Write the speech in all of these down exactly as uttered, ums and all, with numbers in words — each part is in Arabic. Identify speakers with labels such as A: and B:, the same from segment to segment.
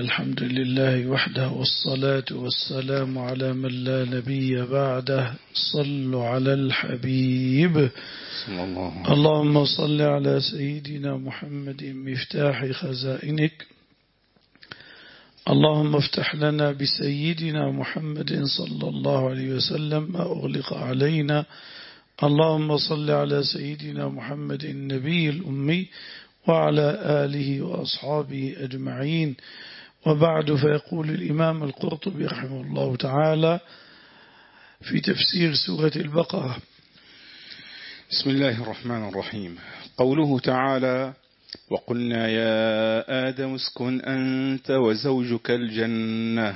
A: الحمد لله وحده والصلاة والسلام على من لا نبي بعده. صلوا على الحبيب صلى الله. اللهم صل على سيدنا محمد مفتاح خزائنك. اللهم افتح لنا بسيدنا محمد صلى الله عليه وسلم ما أغلق علينا. اللهم صل على سيدنا محمد النبي الأمي وعلى آله وأصحابه أجمعين. وبعد، فيقول الإمام القرطبي رحمه الله تعالى في تفسير سورة البقرة:
B: بسم الله الرحمن الرحيم. قوله تعالى: وقلنا يا آدم اسكن أنت وزوجك الجنة.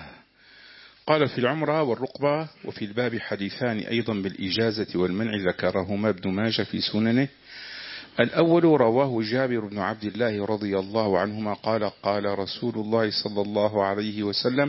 B: قال في العمرة والرقبة وفي الباب حديثان أيضا بالإجازة والمنع ذكرهما ابن ماجه في سننه. الأول رواه جابر بن عبد الله رضي الله عنهما قال: قال رسول الله صلى الله عليه وسلم: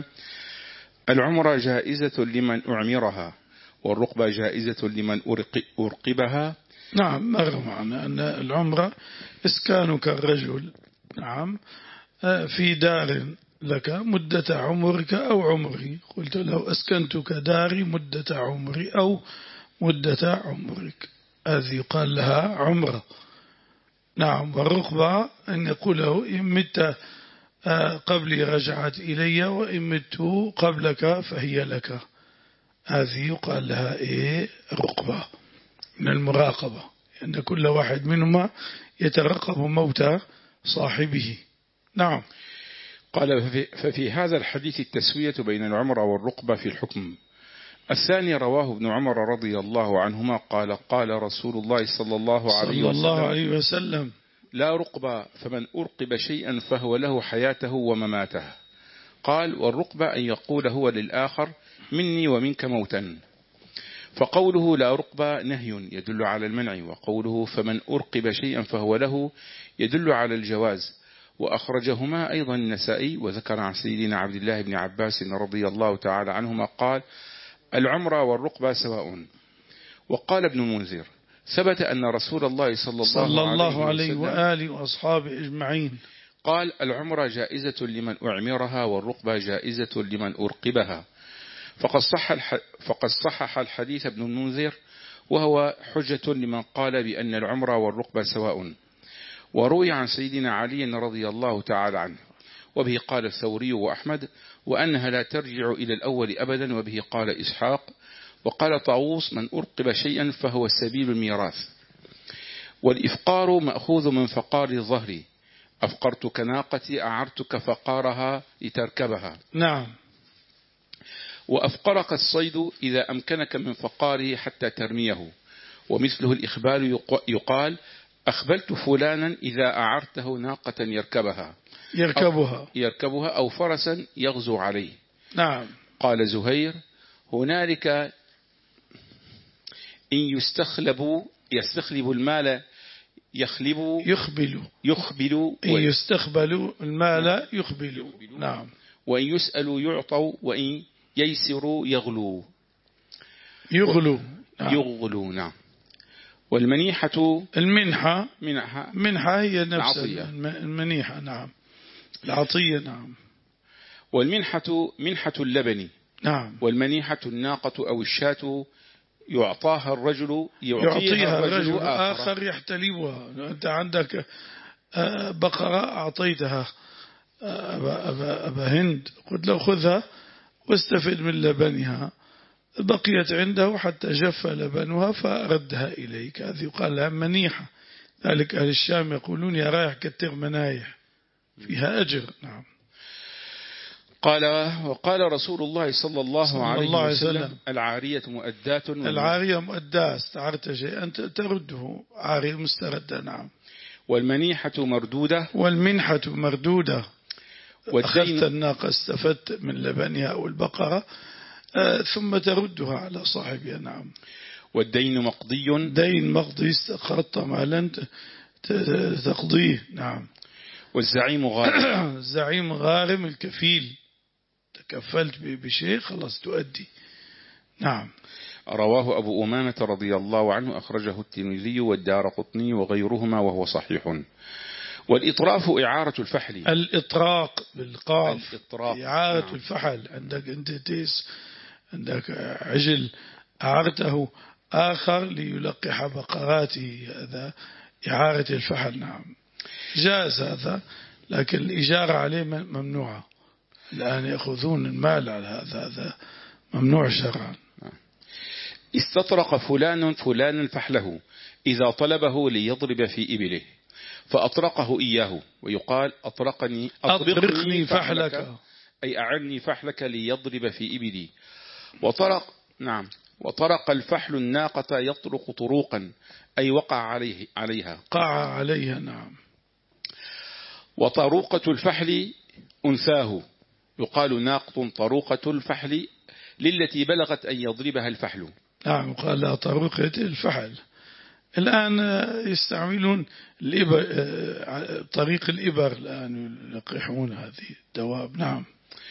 B: العمرة جائزة لمن أعمرها، والرقبة جائزة لمن أرقبها.
A: نعم، مر معنا أن العمرة إسكانك الرجل، نعم، في دار لك مدة عمرك أو عمري. قلت له: أسكنتك داري مدة عمري أو مدة عمرك، هذه يقال لها عمرة. نعم. والرقبة أن يقول له: إن مت قبلي رجعت إلي، وإن مت قبلك فهي لك. هذه يقال لها إيه؟ رقبة، من المراقبة، أن يعني كل واحد منهما يترقب موت صاحبه. نعم.
B: قال: ففي هذا الحديث التسوية بين العمرة والرقبة في الحكم. الثاني رواه ابن عمر رضي الله عنهما قال: قال رسول الله صلى الله عليه
A: صلى
B: وسلم,
A: الله عليه وسلم:
B: لا رقبة، فمن أرقب شيئا فهو له حياته ومماته. قال: والرقبة أن يقول هو للآخر: مني ومنك موتا. فقوله لا رقبة نهي يدل على المنع، وقوله فمن أرقب شيئا فهو له يدل على الجواز. وأخرجهما أيضا النسائي. وذكر عن سيدنا عبد الله بن عباس رضي الله تعالى عنهما قال: العمرة والرقبة سواء. وقال ابن المنذر: ثبت أن رسول الله صلى الله,
A: صلى الله عليه,
B: عليه
A: وآله وأصحابه أجمعين
B: قال: العمرة جائزة لمن أعمرها، والرقبة جائزة لمن أرقبها. فقد صح فقد صحح الحديث ابن المنذر، وهو حجة لمن قال بأن العمرة والرقبة سواء. وروي عن سيدنا علي رضي الله تعالى عنه، وبه قال الثوري وأحمد، وأنها لا ترجع إلى الأول أبدا، وبه قال إسحاق. وقال طاووس: من أرقب شيئا فهو سبيل الميراث. والإفقار مأخوذ من فقار الظهر، أفقرتك ناقتي أعرتك فقارها لتركبها.
A: نعم.
B: وأفقرك الصيد إذا أمكنك من فقاره حتى ترميه. ومثله الإخبال يقال: أخبلت فلانا إذا أعرته ناقة يركبها
A: يركبها
B: أو, يركبها أو فرسا يغزو عليه.
A: نعم.
B: قال زهير: هنالك إن يستخلبوا يستخلب المال يخلبوا
A: يخبلوا
B: يخبلوا
A: إن يستخبلوا المال يخبلوا. نعم.
B: وإن يسألوا يعطوا، وإن ييسروا يغلوا
A: يغلوا.
B: نعم. يغلوا. نعم. والمنيحة
A: المنحة
B: منحة,
A: منحة هي نفس
B: العطية.
A: المنيحة. نعم. العطية. نعم.
B: والمنحة منحة اللبن.
A: نعم.
B: والمنيحة الناقة أو الشاة يعطاها الرجل
A: يعطيها الرجل آخر, آخر يحتلبها. أنت عندك بقرة أعطيتها أبا, أبا, أبا هند، قلت له خذها واستفد من لبنها، بقيت عنده حتى جف لبنها فردها إليك. هذه يقال لها منيحة. ذلك أهل الشام يقولون: يا رايح كتر منايح، فيها أجر. نعم.
B: قال: وقال رسول الله صلى الله, صلى عليه, الله عليه وسلم, وسلم: العارية مؤداة.
A: العارية مؤداة، استعرت شيئا ترده، عارية مستردة. نعم.
B: والمنيحة مردودة.
A: والمنحة مردودة، أخذت الناقة استفدت من لبنها أو البقرة آه ثم تردها على صاحبها. نعم.
B: والدين مقضي.
A: دين مقضي، استقرضت مالا تقضيه. نعم.
B: والزعيم غارم.
A: الزعيم غارم، الكفيل، تكفلت بشيء خلاص تؤدي. نعم.
B: رواه أبو أمامة رضي الله عنه، أخرجه الترمذي والدارقطني وغيرهما وهو صحيح. والإطراف إعارة الفحل.
A: الإطراق بالقاف
B: الإطراق.
A: إعارة
B: نعم.
A: الفحل. عندك أنت تيس، عندك عجل أعرته آخر ليلقح بقراته، هذا إعارة الفحل. نعم جاز هذا، لكن الإجارة عليه ممنوعة. الآن يأخذون المال على هذا، هذا ممنوع شرعا.
B: استطرق فلان فلانا فحله إذا طلبه ليضرب في إبله فأطرقه إياه، ويقال أطرقني
A: أطرقني فحلك, فحلك
B: أي أعني فحلك ليضرب في إبلي. وطرق نعم وطرق الفحل الناقة يطرق طروقا أي وقع عليه عليها
A: قع عليها. نعم.
B: وطروقة الفحل أنثاه، يقال ناقة طروقة الفحل للتي بلغت أن يضربها الفحل.
A: نعم قال لا طروقة الفحل. الآن يستعملون الإبر، طريق الإبر الآن يلقحون هذه الدواب. نعم.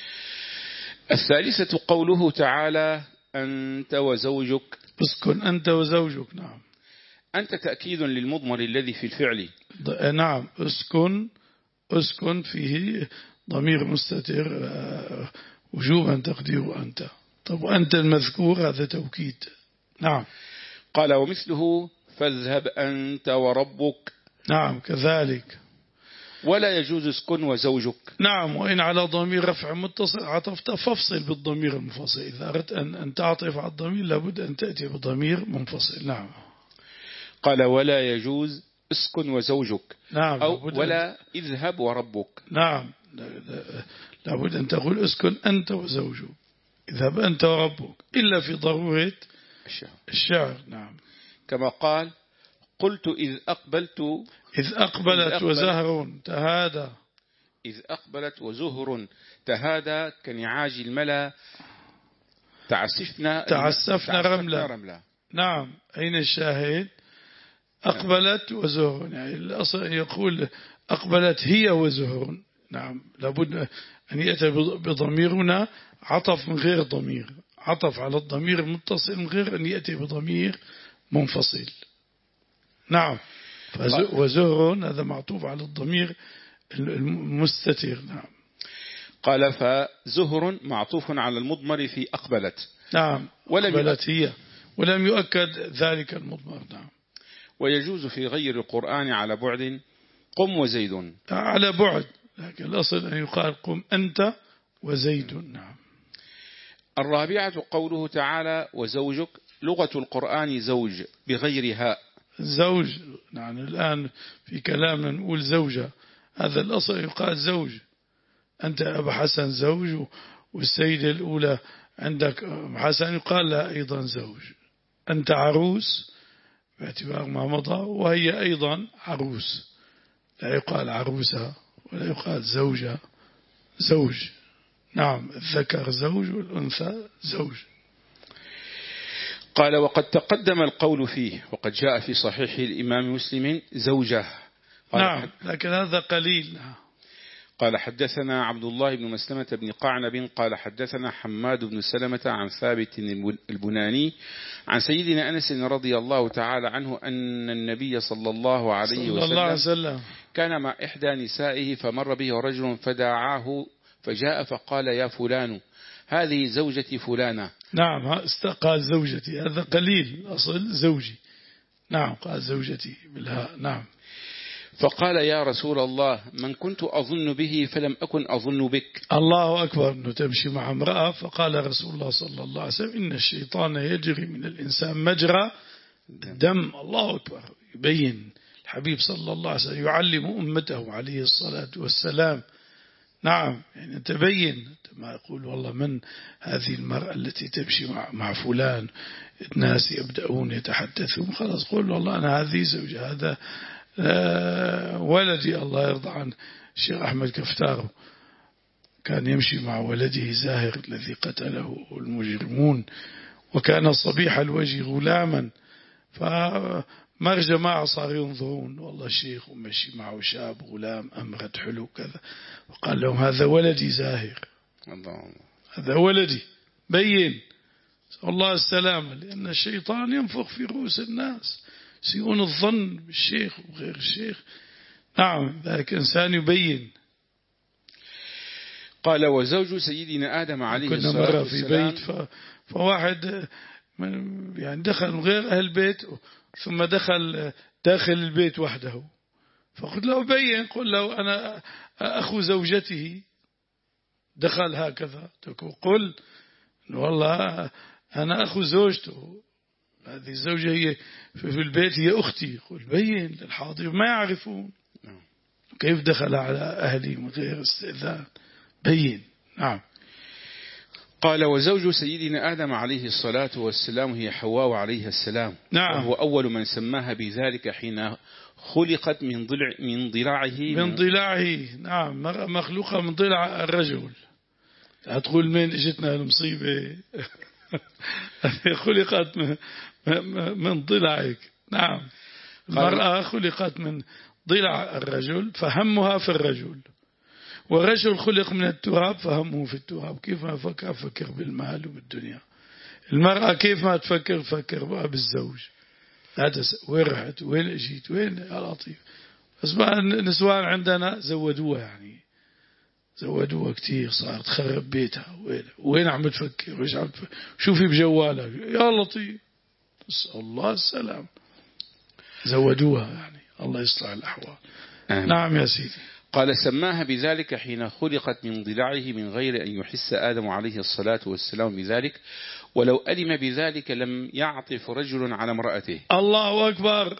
B: الثالثة قوله تعالى أنت وزوجك.
A: اسكن أنت وزوجك. نعم.
B: أنت تأكيد للمضمر الذي في الفعل.
A: نعم اسكن، اسكن فيه ضمير مستتر وجوبا تقدير أنت. طب أنت المذكور هذا توكيد. نعم.
B: قال ومثله فاذهب أنت وربك.
A: نعم كذلك.
B: ولا يجوز اسكن وزوجك.
A: نعم. وإن على ضمير رفع متصل عطفت فافصل بالضمير المنفصل. إذا أردت أن, أن تعطف على الضمير لابد أن تأتي بضمير منفصل. نعم.
B: قال ولا يجوز اسكن وزوجك.
A: نعم.
B: أو ولا اذهب وربك.
A: نعم لابد أن تقول اسكن أنت وزوجك، اذهب أنت وربك، إلا في ضرورة
B: الشعر.
A: الشعر. نعم.
B: كما قال قلت إذ أقبلت
A: إذ أقبلت, إذ أقبلت وزهر تهادى.
B: إذ أقبلت وزهر تهادى كنعاج الملا تعسفنا
A: تعسفنا رملا. رملا. نعم. أين الشاهد؟ أقبلت وزهر، يعني الأصل يقول أقبلت هي وزهر. نعم لابد أن يأتي بضميرنا عطف من غير ضمير، عطف على الضمير المتصل من غير أن يأتي بضمير منفصل. نعم. وزهر هذا معطوف على الضمير المستتر. نعم.
B: قال فزهر معطوف على المضمر في أقبلت.
A: نعم. أقبلت هي ولم يؤكد ذلك المضمر. نعم.
B: ويجوز في غير القرآن على بعد قم وزيد.
A: على بعد، لكن الأصل أن يقال قم أنت وزيد. نعم.
B: الرابعة قوله تعالى وزوجك. لغة القرآن زوج بغير هاء.
A: زوج. نعم الآن في كلامنا نقول زوجة، هذا الأصل يقال زوج. أنت أبا حسن زوج، والسيدة الأولى عندك حسن يقال لها أيضا زوج. أنت عروس باعتبار ما مضى، وهي أيضا عروس، لا يقال عروسة ولا يقال زوجة. زوج. نعم. الذكر زوج والأنثى زوج.
B: قال وقد تقدم القول فيه وقد جاء في صحيح الإمام مسلم زوجة.
A: نعم لكن هذا قليل.
B: قال حدثنا عبد الله بن مسلمة بن قعنب قال حدثنا حماد بن سلمة عن ثابت البناني عن سيدنا أنس رضي الله تعالى عنه أن النبي صلى الله عليه
A: صلى الله عليه وسلم
B: كان مع إحدى نسائه فمر به رجل فدعاه فجاء فقال يا فلان هذه زوجتي فلانة.
A: نعم قال زوجتي، هذا قليل، أصل زوجي. نعم قال زوجتي بالهاء. نعم.
B: فقال يا رسول الله من كنت أظن به فلم أكن أظن بك.
A: الله أكبر. أنه تمشي مع امرأة فقال رسول الله صلى الله عليه وسلم إن الشيطان يجري من الإنسان مجرى الدم. الله أكبر. يبين الحبيب صلى الله عليه وسلم يعلم أمته عليه الصلاة والسلام. نعم يعني تبين ما يقول والله من هذه المرأة التي تمشي مع, مع فلان، الناس يبدأون يتحدثون خلاص قول والله أنا هذه زوجة، هذا ولدي الله يرضى عن الشيخ أحمد كفتاره كان يمشي مع ولده زاهر الذي قتله المجرمون، وكان صبيح الوجه غلاما، فمر جماعة صار ينظرون والله الشيخ ومشي معه شاب غلام أمرد حلو كذا، وقال لهم هذا ولدي زاهر، هذا ولدي. بين الله السلامة، لأن الشيطان ينفخ في رؤوس الناس، سيئون الظن بالشيخ وغير الشيخ. نعم ذلك إنسان يبين.
B: قال وزوج سيدنا آدم عليه الصلاة والسلام
A: كنا مرة في بيت فواحد من يعني دخل من غير أهل البيت ثم دخل داخل البيت وحده، فقلت له بين، قل له أنا أخو زوجته دخل هكذا، قل والله أنا أخو زوجته، هذه الزوجة هي في البيت هي أختي، قل بين للحاضر ما يعرفون كيف دخل على أهلي من غير استئذان، بين. نعم.
B: قال وزوج سيدنا آدم عليه الصلاة والسلام هي حواء عليه السلام.
A: نعم.
B: وهو أول من سماها بذلك حين خلقت من ضلع من ضلعه
A: من ضلعه. نعم مخلوقة من ضلع الرجل. هتقول من اجتنا المصيبة خلقت من, من ضلعك. نعم المرأة خلقت من ضلع الرجل فهمها في الرجل، والرجل خلق من التراب فهمه في التراب. كيف ما فكر فكر بالمال وبالدنيا. المرأة كيف ما تفكر فكر بقى بالزوج. هذا وين رحت وين اجيت وين يا لطيف. أصبح النسوان عندنا زودوها، يعني زودوها كتير، صارت تخرب بيتها. وين وين عم تفكر وإيش عم تفكر، شوفي بجوالك يا لطيف. نسأل الله السلام. زودوها يعني، الله يصلح الأحوال.
B: آمين.
A: نعم يا سيدي.
B: قال سماها بذلك حين خلقت من ضلعه من غير أن يحس آدم عليه الصلاة والسلام بذلك، ولو ألم بذلك لم يعطف رجل على امرأته.
A: الله أكبر.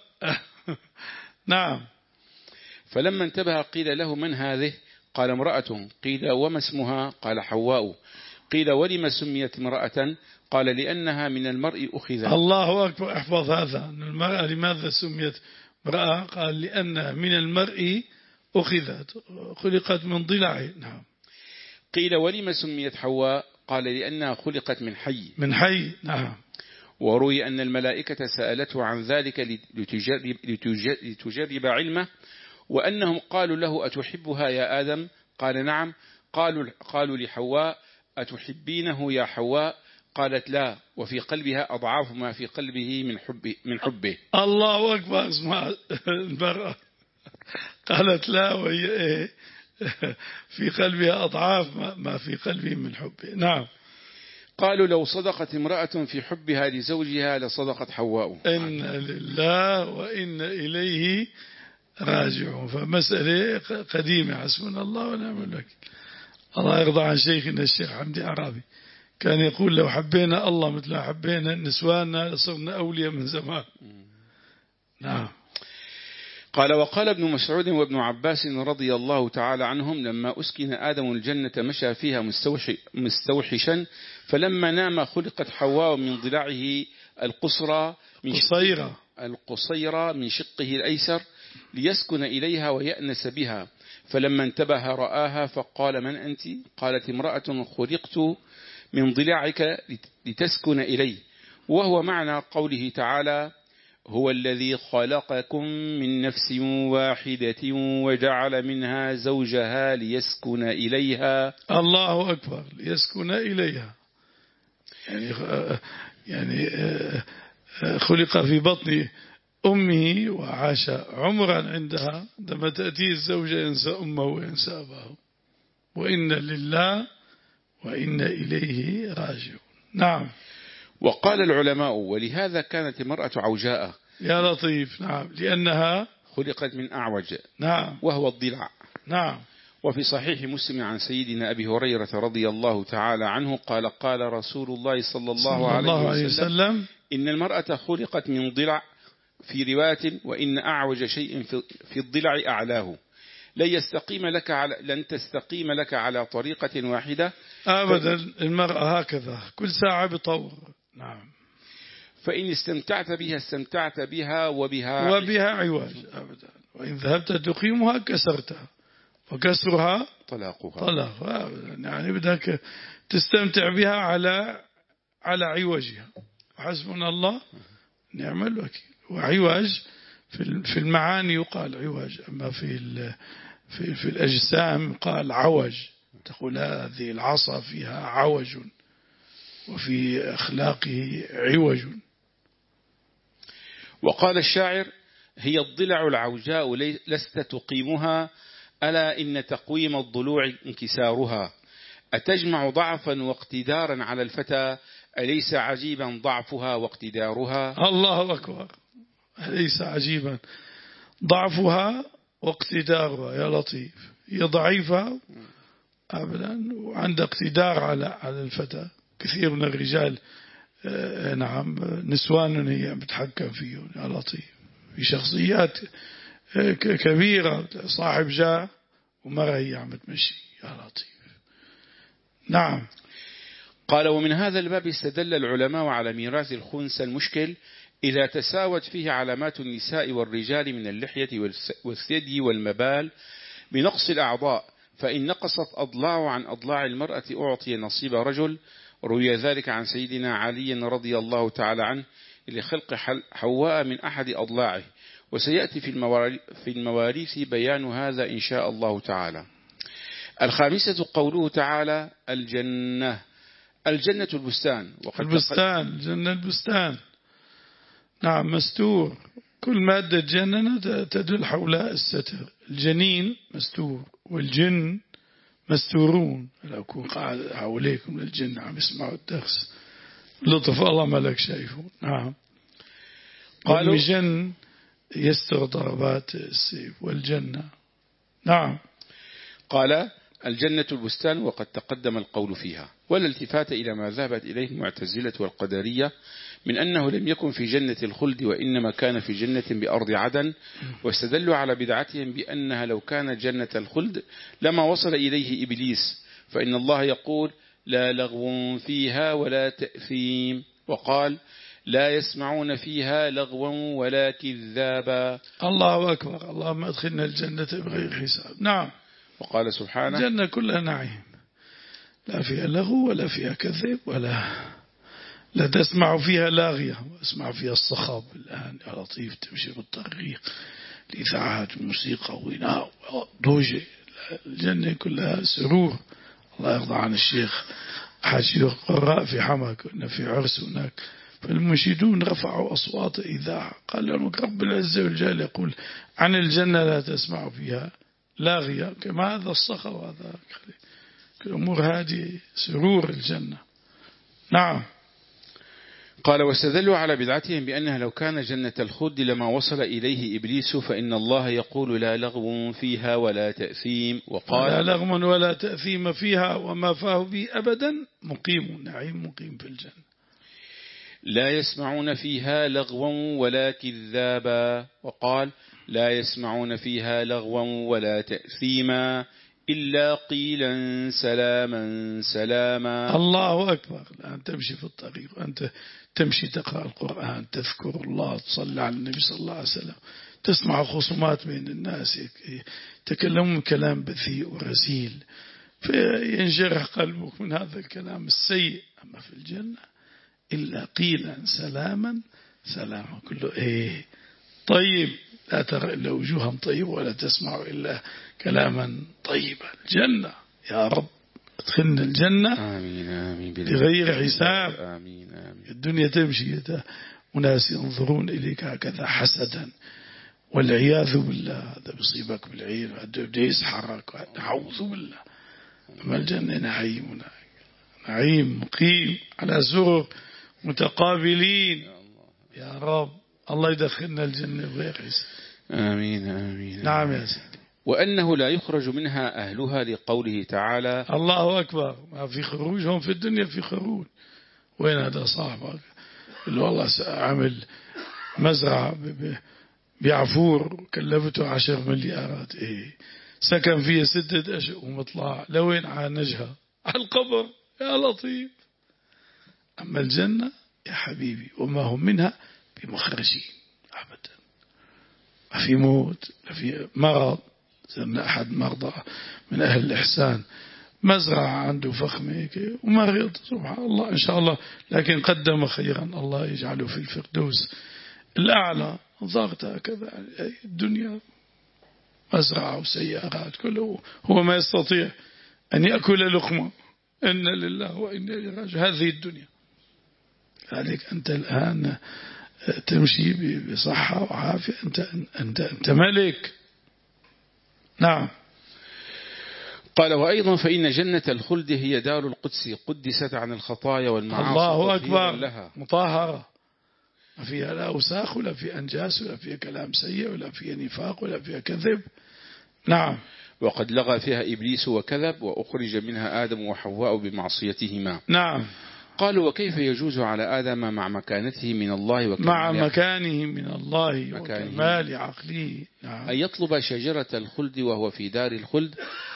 A: نعم.
B: فلما انتبه قيل له من هذه؟ قال امرأة. قيل وما اسمها؟ قال حواء. قيل ولم سميت امرأة؟ قال لأنها من المرء أخذت.
A: الله أكبر. احفظ هذا، المرأة لماذا سميت امرأة؟ قال لأنها من المرء أخذت، خلقت من ضلعه. نعم.
B: قيل ولم سميت حواء؟ قال لأنها خلقت من حي.
A: من حي. نعم.
B: وروي أن الملائكة سألته عن ذلك لتجرب, لتجرب, لتجرب علمه، وأنهم قالوا له أتحبها يا آدم؟ قال نعم. قالوا, قالوا لحواء أتحبينه يا حواء؟ قالت لا، وفي قلبها أضعاف ما في قلبه من حبه, من حبه.
A: الله أكبر. اسمع المرأة قالت لا وهي إيه في قلبها أضعاف ما في قلبه من حبه. نعم.
B: قالوا لو صدقت امرأة في حبها لزوجها لصدقت حواء.
A: إن لله وإن إليه راجعون. فمسألة قديمة، حسبنا الله ونعم الوكيل. الله يرضى عن شيخنا الشيخ حمدي عرابي، كان يقول لو حبينا الله مثل حبينا نسواننا لصرنا أولياء من زمان. نعم.
B: قال وقال ابن مسعود وابن عباس رضي الله تعالى عنهم لما أسكن آدم الجنة مشى فيها مستوحشا، فلما نام خلقت حواء من ضلعه القصرى من
A: قصيرة
B: القصيرة من شقه الأيسر ليسكن إليها ويأنس بها. فلما انتبه رآها فقال من أنت؟ قالت امرأة خلقت من ضلعك لتسكن إلي. وهو معنى قوله تعالى هو الذي خلقكم من نفس واحدة وجعل منها زوجها ليسكن إليها.
A: الله أكبر. ليسكن إليها يعني يعني خلق في بطن أمه وعاش عمرا عندها، عندما تأتيه الزوجة ينسى أمه وينسى أباه. وإن لله وإن إليه راجعون. نعم.
B: وقال العلماء ولهذا كانت المرأة عوجاء.
A: يا لطيف. نعم. لأنها
B: خلقت من أعوج.
A: نعم.
B: وهو الضلع.
A: نعم.
B: وفي صحيح مسلم عن سيدنا أبي هريرة رضي الله تعالى عنه قال قال رسول الله صلى الله, صلى عليه, الله عليه وسلم, وسلم إن المرأة خلقت من ضلع في رواية وإن أعوج شيء في الضلع أعلاه. لن يستقيم لك على لن تستقيم لك على طريقة واحدة
A: أبدا. ف... المرأة هكذا كل ساعة بطور. نعم.
B: فإن استمتعت بها استمتعت بها وبها
A: وبها عوج أبدا، وإن ذهبت تقيمها كسرتها وكسرها
B: طلاقها.
A: طلاقها يعني بدك تستمتع بها على على عوجها. حسبنا الله نعم الوكيل. وعوج في المعاني يقال عوج، أما في في في الأجسام قال عوج. تقول هذه العصا فيها عوج، وفي أخلاقه عوج.
B: وقال الشاعر هي الضلع العوجاء لست تقيمها، ألا إن تقويم الضلوع انكسارها. أتجمع ضعفا واقتدارا على الفتى، أليس عجيبا ضعفها واقتدارها.
A: الله أكبر، أليس عجيبا ضعفها واقتدارها. يا لطيف، هي ضعيفة أبدا وعند اقتدار على على الفتى. كثير من الرجال آه نعم نسوان هي بتحكم فيهم. يا لطيف، في شخصيات آه كبيرة، صاحب جاه ومرة هي عم تمشي. يا لطيف. نعم.
B: قال: ومن هذا الباب استدل العلماء على ميراث الخنثى المشكل إذا تساوت فيه علامات النساء والرجال من اللحية والثدي والمبال بنقص الأعضاء، فإن نقصت أضلاع عن أضلاع المرأة أعطي نصيب رجل. روي ذلك عن سيدنا علي رضي الله تعالى عنه لخلق حواء من أحد أضلاعه، وسيأتي في المواريث بيان هذا إن شاء الله تعالى. الخامسة قوله تعالى: الجنة. الجنة البستان.
A: البستان، الجنة البستان. نعم، مستور. كل مادة جنة تدل حول الستر. الجنين مستور، والجن مستورون. لو كنت قاعد حواليكم الجن عم يسمعوا الدرس، لطف الله ملك شايفه. نعم. قالوا الجن يستر ضربات السيف والجنة. نعم.
B: قال: الجنة البستان، وقد تقدم القول فيها، ولا التفات إلى ما ذهبت إليه المعتزلة والقدرية من أنه لم يكن في جنة الخلد وإنما كان في جنة بأرض عدن، واستدلوا على بدعتهم بأنها لو كانت جنة الخلد لما وصل إليه إبليس، فإن الله يقول: لا لغو فيها ولا تأثيم، وقال: لا يسمعون فيها لغوا ولا كذابا.
A: الله أكبر، اللهم أدخلنا الجنة بغير حساب. نعم.
B: وقال سبحانه:
A: الجنة كلها نعيم، لا فيها لغو ولا فيها كذب، ولا لا تسمع فيها لاغية، واسمع فيها الصخب. الآن يا لطيف تمشي بالطريق، الإذاعات الموسيقى وغناء ضوجة. الجنة كلها سرور. الله يرضى عن الشيخ أحد شيوخ قراء في حما، كنا في عرس هناك، فالمنشدون رفعوا أصوات إذاعة، قال لهم رب العزة والجلال يقول عن الجنة لا تسمع فيها لاغية، كما هذا الصخب وهذا الأمور هذه سرور الجنة. نعم.
B: قال: واستدلوا على بدعتهم بأنها لو كان جنة الخلد لما وصل إليه إبليس، فإن الله يقول: لا لغو فيها ولا تأثيم، وقال:
A: لا لغو ولا تأثيم فيها وما فاه به أبدا مقيم، نعيم مقيم في الجنة.
B: لا يسمعون فيها لغوا ولا كذابا، وقال: لا يسمعون فيها لغوا ولا تأثيما إلا قيلا سلاما سلاما.
A: الله أكبر. الآن تمشي في الطريق، أنت تمشي تقرأ القرآن، تذكر الله، تصلي على النبي صلى الله عليه وسلم، تسمع خصومات بين الناس يتكلمون كلام بذيء ورزيل، فينجرح قلبك من هذا الكلام السيء. أما في الجنة إلا قيلا سلاما سلاما، كله إيه طيب، لا ترى إلا وجوها طيبة ولا تسمع إلا كلاما طيبا. الجنة يا رب ادخلنا الجنة
B: آمين آمين
A: بغير حساب.
B: آمين آمين.
A: الدنيا تمشي وناس ينظرون إليك هكذا حسدا والعياذ بالله، هذا بيصيبك بالعين، هذا بده يسحرك، نعوذ بالله. أما الجنة نعيم، نعيم مقيم على سرر متقابلين. يا رب الله يدخلنا الجنة بغير حساب.
B: آمين آمين.
A: نعم يا سيدي.
B: وأنه لا يخرج منها أهلها لقوله تعالى:
A: الله أكبر. ما في خروج، هم في الدنيا في خروج. وين هذا صاحبك اللي والله عمل مزرعة بعفور كلفته عشر مليارات، إيه سكن فيها ستة أشهر ومطلع لوين عانجها على القبر. يا لطيف. أما الجنة يا حبيبي وما هم منها بمخرجين أبدا، ما في موت، ما في مرض. زرنا أحد مرضى من أهل الإحسان، مزرعة عنده فخمة ومريض، سبحان الله إن شاء الله، لكن قدم خيرا، الله يجعله في الفردوس الأعلى. ضغط هكذا الدنيا مزرعة وسيارات، كله هو ما يستطيع أن يأكل لقمة. إن لله وإنا إليه راجعون. هذه الدنيا. لذلك أنت الآن تمشي بصحة وعافية، أنت, أنت, أنت ملك. نعم.
B: قال وأيضا فإن جنة الخلد هي دار القدس قدست عن الخطايا والمعاصي
A: الله أكبر
B: لها،
A: مطهرة، ما فيها لا أوساخ ولا فيها أنجاس ولا فيها كلام سيء ولا فيها نفاق ولا فيها كذب. نعم.
B: وقد لغى فيها إبليس وكذب وأخرج منها آدم وحواء بمعصيتهما.
A: نعم.
B: قالوا وكيف يجوز على آدم مع مكانته من الله وكمال
A: مع مكانه من الله
B: مكانه
A: وكمال عقله. نعم.
B: أن يطلب شجرة الخلد وهو في دار الخلد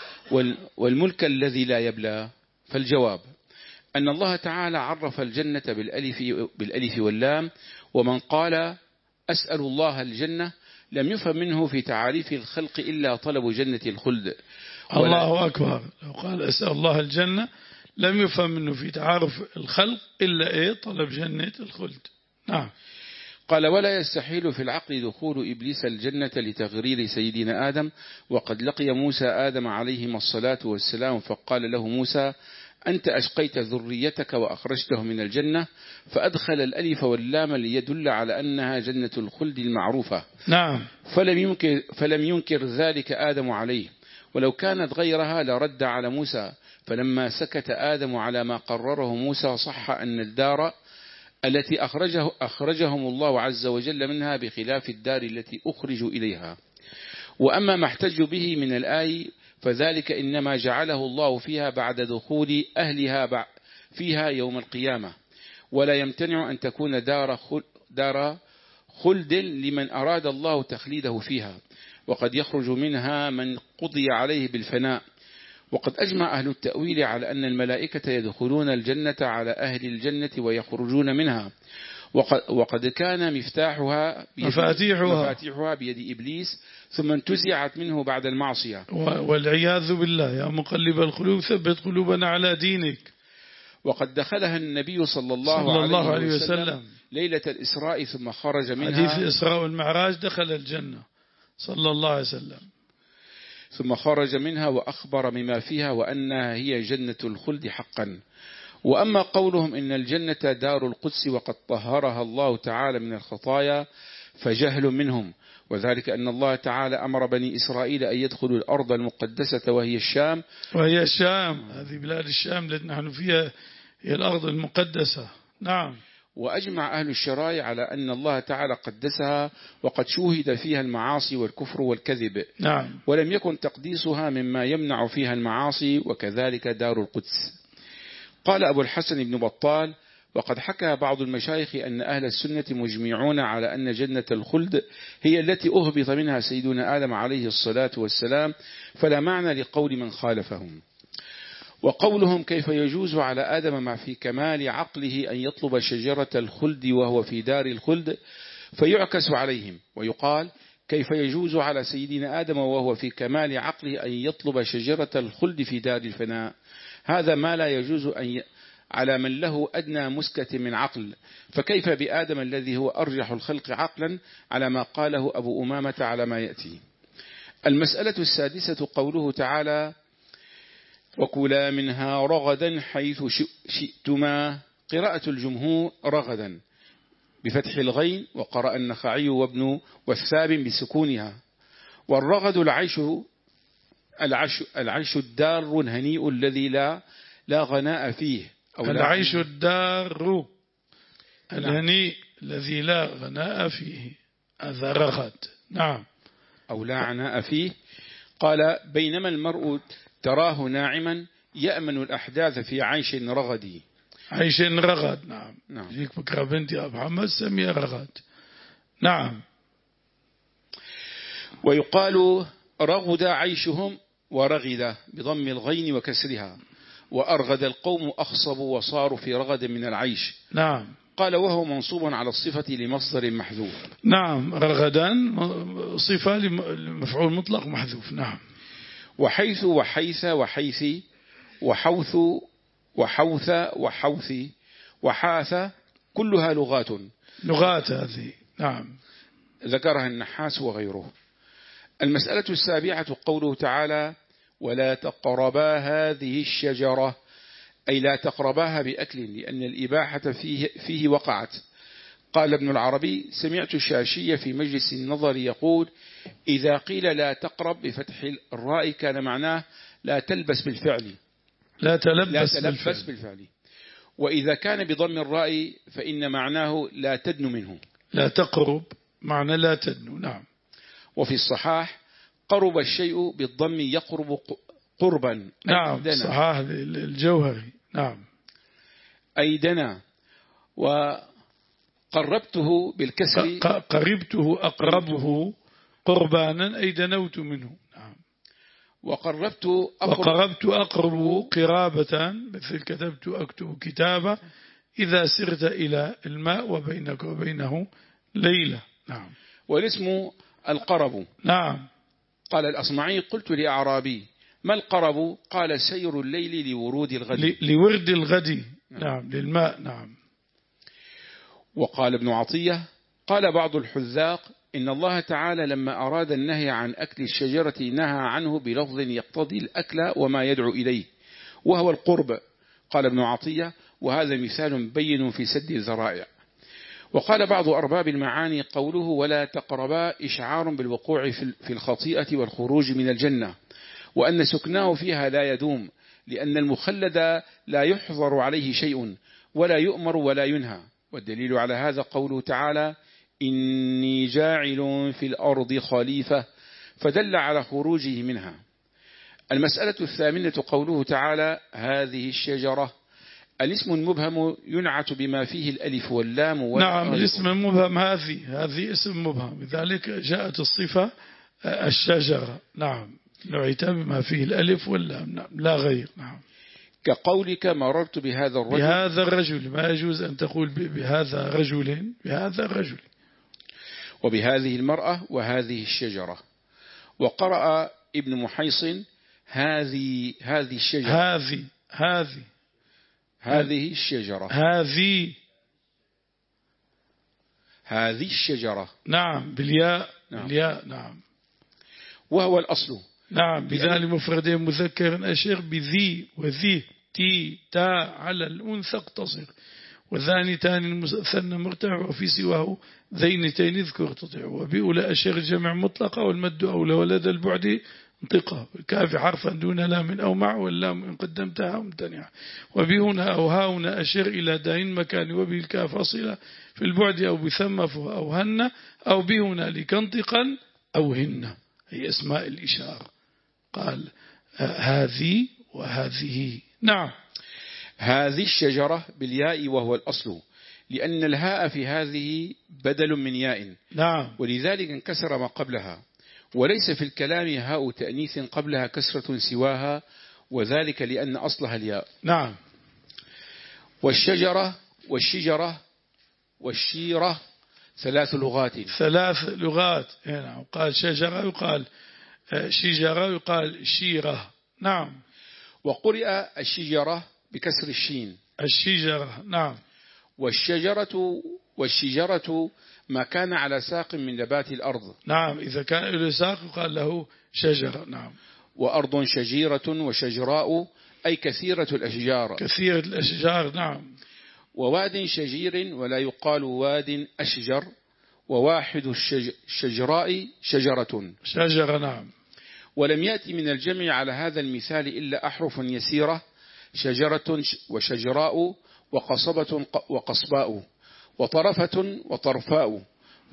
B: والملك الذي لا يبلى؟ فالجواب أن الله تعالى عرف الجنة بالألف, بالألف واللام، ومن قال أسأل الله الجنة لم يفهم منه في تعاريف الخلق إلا طلب جنة الخلد.
A: الله أكبر. لو قال أسأل الله الجنة لم يفهم منه في تعارف الخلق إلا إيه؟ طلب جنة الخلد. نعم.
B: قال ولا يستحيل في العقل دخول إبليس الجنة لتغرير سيدنا آدم، وقد لقي موسى آدم عليهما الصلاة والسلام فقال له موسى أنت أشقيت ذريتك وأخرجتهم من الجنة، فأدخل الألف واللام ليدل على أنها جنة الخلد المعروفة.
A: نعم.
B: فلم ينكر, فلم ينكر ذلك آدم عليه، ولو كانت غيرها لرد على موسى، فلما سكت آدم على ما قرره موسى صح أن الدار التي أخرجه أخرجهم الله عز وجل منها بخلاف الدار التي أخرجوا إليها. وأما ما احتج به من الآية فذلك إنما جعله الله فيها بعد دخول أهلها فيها يوم القيامة، ولا يمتنع أن تكون دار دار خلد لمن أراد الله تخليده فيها، وقد يخرج منها من قضي عليه بالفناء. وقد أجمع أهل التأويل على أن الملائكة يدخلون الجنة على أهل الجنة ويخرجون منها، وقد, وقد كان مفتاحها بيد
A: مفاتيحها.
B: مفاتيحها بيد إبليس ثم انتزعت منه بعد المعصية.
A: والعياذ بالله. يا مقلب القلوب ثبت قلوبنا على دينك.
B: وقد دخلها النبي صلى الله,
A: صلى الله عليه, عليه
B: وسلم,
A: وسلم
B: ليلة الإسراء ثم خرج منها.
A: حديث الإسراء والمعراج دخل الجنة صلى الله عليه وسلم
B: ثم خرج منها وأخبر بما فيها وأنها هي جنة الخلد حقا. وأما قولهم إن الجنة دار القدس وقد طهرها الله تعالى من الخطايا فجهل منهم، وذلك أن الله تعالى أمر بني إسرائيل أن يدخلوا الأرض المقدسة وهي الشام.
A: وهي الشام، هذه بلاد الشام التي نحن فيها هي الأرض المقدسة. نعم.
B: وأجمع أهل الشرائع على أن الله تعالى قدسها وقد شوهد فيها المعاصي والكفر والكذب.
A: نعم.
B: ولم يكن تقديسها مما يمنع فيها المعاصي، وكذلك دار القدس. قال أبو الحسن بن بطال وقد حكى بعض المشايخ أن أهل السنة مجمعون على أن جنة الخلد هي التي أهبط منها سيدنا آدم عليه الصلاة والسلام، فلا معنى لقول من خالفهم. وقولهم كيف يجوز على آدم مع في كمال عقله أن يطلب شجرة الخلد وهو في دار الخلد فيعكس عليهم، ويقال كيف يجوز على سيدنا آدم وهو في كمال عقله أن يطلب شجرة الخلد في دار الفناء. هذا ما لا يجوز أن ي... على من له أدنى مسكة من عقل، فكيف بآدم الذي هو أرجح الخلق عقلا على ما قاله أبو أمامة على ما يأتي. المسألة السادسة قوله تعالى وكلا منها رغدا حيث شئتما. قراءة الجمهور رغدا بفتح الغين، وقرأ النخعي وابن والثاب بسكونها. والرغد العيش العيش, العيش الدار الهنيء الذي لا لا غناء فيه، أو
A: العيش الدار الهنيء الذي لا غناء فيه، هذا رغد. نعم.
B: أو لا عناء فيه. قال بينما المرء تراه ناعما يأمن الأحداث في عيش رغدي.
A: عيش رغد. نعم.
B: نعم.
A: فيك بكرة بنتي أبو محمد سميها رغد. نعم.
B: ويقال رغد عيشهم ورغد بضم الغين وكسرها، وأرغد القوم أخصبوا وصاروا في رغد من العيش.
A: نعم.
B: قال وهو منصوب على الصفة لمصدر محذوف.
A: نعم. رغدا صفة لمفعول مطلق محذوف. نعم.
B: وحيث وحيث وحيث وحوث وحوث وحوث وحاث كلها لغات
A: لغات هذه. نعم.
B: ذكرها النحاس وغيره. المسألة السابعة قوله تعالى ولا تقربا هذه الشجرة، أي لا تقرباها بأكل، لأن الإباحة فيه, فيه وقعت. قال ابن العربي: سمعت الشاشي في مجلس النظر يقول: إذا قيل لا تقرب بفتح الراء كان معناه لا تلبس بالفعل،
A: لا تلبس,
B: لا تلبس
A: بالفعل.
B: بالفعل. وإذا كان بضم الراء فإن معناه لا تدن منه،
A: لا تقرب معنى لا تدنو. نعم.
B: وفي الصحاح: قرب الشيء بالضم يقرب قربا.
A: نعم صحاح الجوهري. نعم
B: أي دنا. وقربته بالكسر،
A: قربته أقربه قربانا أي دنوت منه. نعم.
B: وقربت
A: أقرب, وقربت أقرب قرابة، مثل كتبت أكتب كتابة إذا سرت إلى الماء وبينك وبينه ليلة. نعم.
B: والاسم القرب.
A: نعم.
B: قال الأصمعي: قلت لأعرابي: ما القرب؟ قال: سير الليل لورود الغد.
A: لورد الغد. نعم. نعم للماء. نعم.
B: وقال ابن عطية: قال بعض الحذاق: إن الله تعالى لما أراد النهي عن أكل الشجرة نهى عنه بلفظ يقتضي الأكل وما يدعو إليه وهو القرب. قال ابن عطية: وهذا مثال بين في سد الذرائع. وقال بعض أرباب المعاني: قوله ولا تقربا إشعار بالوقوع في الخطيئة والخروج من الجنة، وأن سكناه فيها لا يدوم، لأن المخلد لا يحظر عليه شيء ولا يؤمر ولا ينهى. والدليل على هذا قوله تعالى: إني جاعل في الأرض خليفة، فدل على خروجه منها. المسألة الثامنة قوله تعالى: هذه الشجرة. الاسم المبهم ينعت بما فيه الألف واللام.
A: نعم الاسم المبهم هذه هذه اسم مبهم، لذلك جاءت الصفة الشجرة. نعم نعت بما فيه الألف واللام. نعم لا غير. نعم.
B: كقولك مررت بهذا الرجل.
A: بهذا الرجل ما يجوز أن تقول بهذا رجل، بهذا الرجل.
B: وبهذه المرأة وهذه الشجرة. وقرأ ابن محيصن: هذه هذه الشجرة.
A: هذه هذه
B: هذه الشجرة.
A: هذه
B: هذه الشجرة.
A: نعم بالياء.
B: نعم.
A: بالياء. نعم.
B: وهو الأصل.
A: نعم بذال مفردين مذكر أشير بذي وذي تي تا على الأنثى اقتصر، والثاني تاني المثنى مرتفع، وفي سواه ذينتين اذكر تطيع. وبأولى أشير جمع مطلقة، والمد أولى ولدى البعد انطقة. الكاف حرفا دون لام أو مع، واللام إن قدمتها ممتنعة. وبهنا أو هاهنا أشير إلى داين مكان، وبه الكاف أصلة في البعد أو بثم أو هن أو بهنا لكنطقا أو هن، هي اسماء الإشارة. قال هذه وهذه. نعم.
B: هذه الشجرة بالياء وهو الأصل، لأن الهاء في هذه بدل من ياء.
A: نعم.
B: ولذلك انكسر ما قبلها، وليس في الكلام هاء تأنيث قبلها كسرة سواها، وذلك لأن أصلها الياء.
A: نعم.
B: والشجرة والشجرة والشيرة ثلاث لغات.
A: ثلاث لغات. نعم. قال شجرة يقال شجرة يقال شيرة. نعم.
B: وقرئ الشجرة بكسر الشين.
A: الشجرة. نعم.
B: والشجرة والشجرة ما كان على ساق من نبات الأرض.
A: نعم إذا كان إلى ساق يقال له شجرة. نعم.
B: وأرض شجيرة وشجراء أي كثيرة الأشجار.
A: كثيرة الأشجار. نعم.
B: وواد شجير ولا يقال واد أشجر. وواحد الشجراء شجرة.
A: شجرة. نعم.
B: ولم يأتي من الجمع على هذا المثال إلا أحرف يسيرة: شجرة وشجراء وقصبة وقصباء وطرفة وطرفاء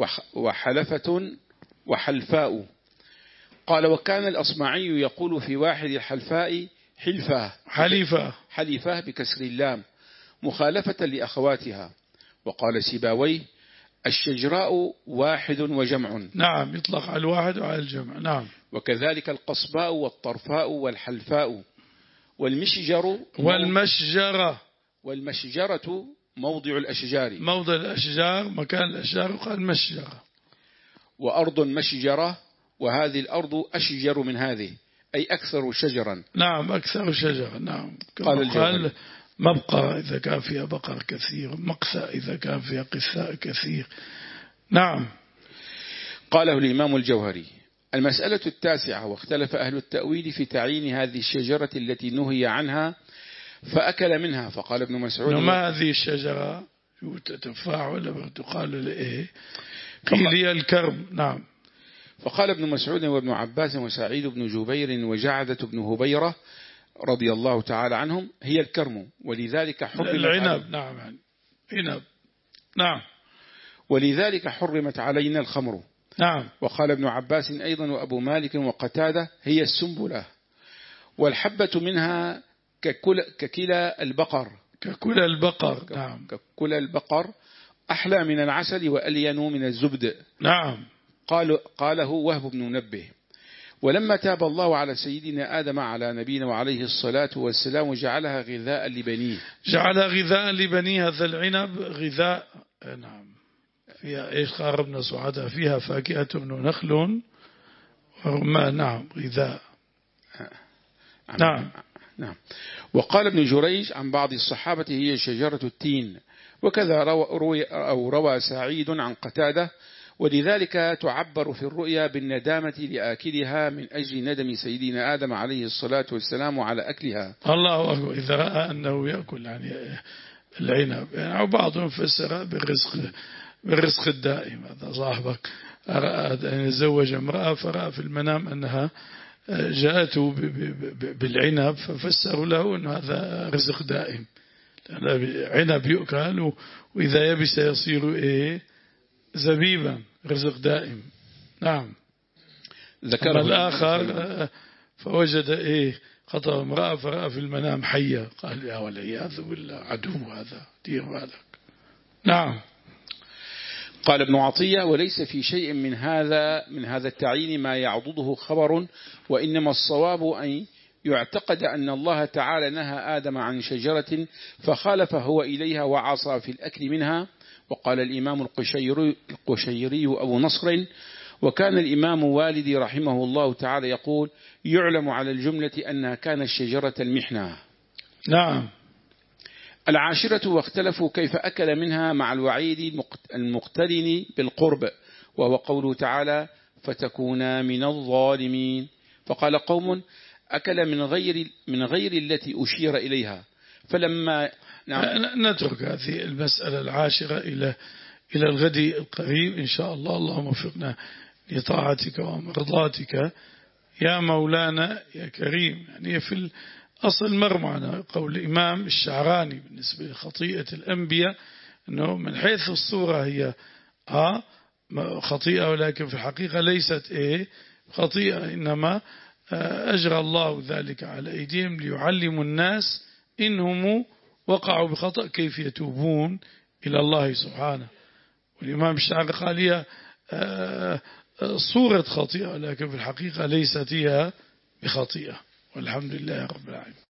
B: وحلفة وحلفاء. قال: وكان الأصمعي يقول في واحد الحلفاء حلفاه
A: حليفة
B: حليفاه بكسر اللام مخالفة لأخواتها. وقال سيباويه: الشجراء واحد وجمع.
A: نعم يطلق على الواحد وعلى الجمع. نعم.
B: وكذلك القصباء والطرفاء والحلفاء. والمشجر
A: والمشجرة.
B: والمشجرة موضع الأشجار.
A: موضع الأشجار مكان الأشجار قال مشجرة.
B: وأرض مشجرة، وهذه الأرض أشجر من هذه أي أكثر شجرا.
A: نعم أكثر شجرا. نعم.
B: قال,
A: قال مبقى إذا كان فيها بقر كثير، مقسى إذا كان فيها قثاء كثير. نعم.
B: قاله الإمام الجوهري. المسألة التاسعة: واختلف أهل التأويل في تعيين هذه الشجرة التي نهي عنها فأكل منها، فقال ابن مسعود:
A: ما هذه الشجرة؟ شو تفاح ولا برتقال ولا إيه قيل هي الكرم. نعم.
B: فقال ابن مسعود وابن عباس وسعيد بن جبير وجعدة بن هبيرة رضي الله تعالى عنهم هي الكرم ولذلك حرمت
A: العنب. نعم عنب. نعم.
B: ولذلك حرمت علينا الخمر.
A: نعم.
B: وقال ابن عباس أيضا وأبو مالك وقتادة هي السنبلة والحبة منها ككل ككلا البقر
A: ككلا البقر. نعم.
B: ككلا البقر أحلى من العسل وألين من الزبد.
A: نعم.
B: قال قاله وهب بن منبه. ولما تاب الله على سيدنا آدم على نبينا وعليه الصلاة والسلام وجعلها غذاء لبنيه.
A: جعلها غذاء لبنيه. هذا العنب غذاء. نعم. فيها إيش خاربنا سعادة فيها فاكهة ونخل ورمان. نعم غذاء. نعم.
B: نعم. وقال ابن جريج عن بعض الصحابة هي شجرة التين. وكذا روى, أو روى سعيد عن قتادة. ولذلك تعبر في الرؤيا بالندامة لآكلها من أجل ندم سيدنا آدم عليه الصلاة والسلام على أكلها.
A: الله أكبر. إذا رأى أنه يأكل يعني العنب يعني أو بعضهم فسر بالرزق بالرزق الدائم. هذا صاحبك أراد أن يتزوج امرأة فرأى في المنام أنها جاءته بالعنب ففسروا له أن هذا رزق دائم لأن عنب يؤكل وإذا يبس يصير إيه زبيبا رزق دائم. نعم. ذكر الآخر فوجد إيه خطأ امرأة فرأى في المنام حية قال يا والعياذ بالله عدو هذا دير بالك. نعم.
B: قال ابن عطية وليس في شيء من هذا من هذا التعيين ما يعضده خبر وإنما الصواب أن يعتقد أن الله تعالى نهى آدم عن شجرة فخالف هو إليها وعصى في الأكل منها. وقال الإمام القشيري, القشيري أبو نصر وكان الإمام والدي رحمه الله تعالى يقول يعلم على الجملة أنها كانت شجرة المحنة.
A: نعم.
B: العاشرة واختلفوا كيف أكل منها مع الوعيد المقترن بالقرب وهو قوله تعالى فتكونا من الظالمين. فقال قوم أكل من غير من غير التي أشير إليها فلما
A: نعم. نترك هذه المسألة العاشرة إلى إلى الغد القريب إن شاء الله. اللهم وفقنا لطاعتك ومرضاتك يا مولانا يا كريم. يعني في الأصل مر معنا قول الإمام الشعراني بالنسبة لخطيئة الأنبياء أنه من حيث الصورة هي آه خطيئة ولكن في الحقيقة ليست إيه خطيئة إنما أجرى الله ذلك على أيديهم ليعلموا الناس إنهم وقعوا بخطأ كيف يتوبون إلى الله سبحانه. والإمام الشعراني قال هي صورة خطيئة لكن في الحقيقة ليست هي بخطيئة. والحمد لله رب العالمين.